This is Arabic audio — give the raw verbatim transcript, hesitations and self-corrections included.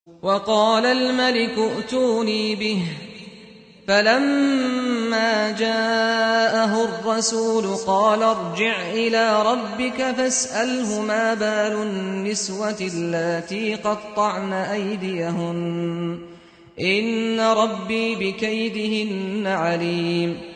وقال الملك ائتوني به فلما جاءه الرسول قال ارجع إلى ربك فاسأله ما بال النسوة اللاتي قطعن أيديهن إن ربي بكيدهن عليم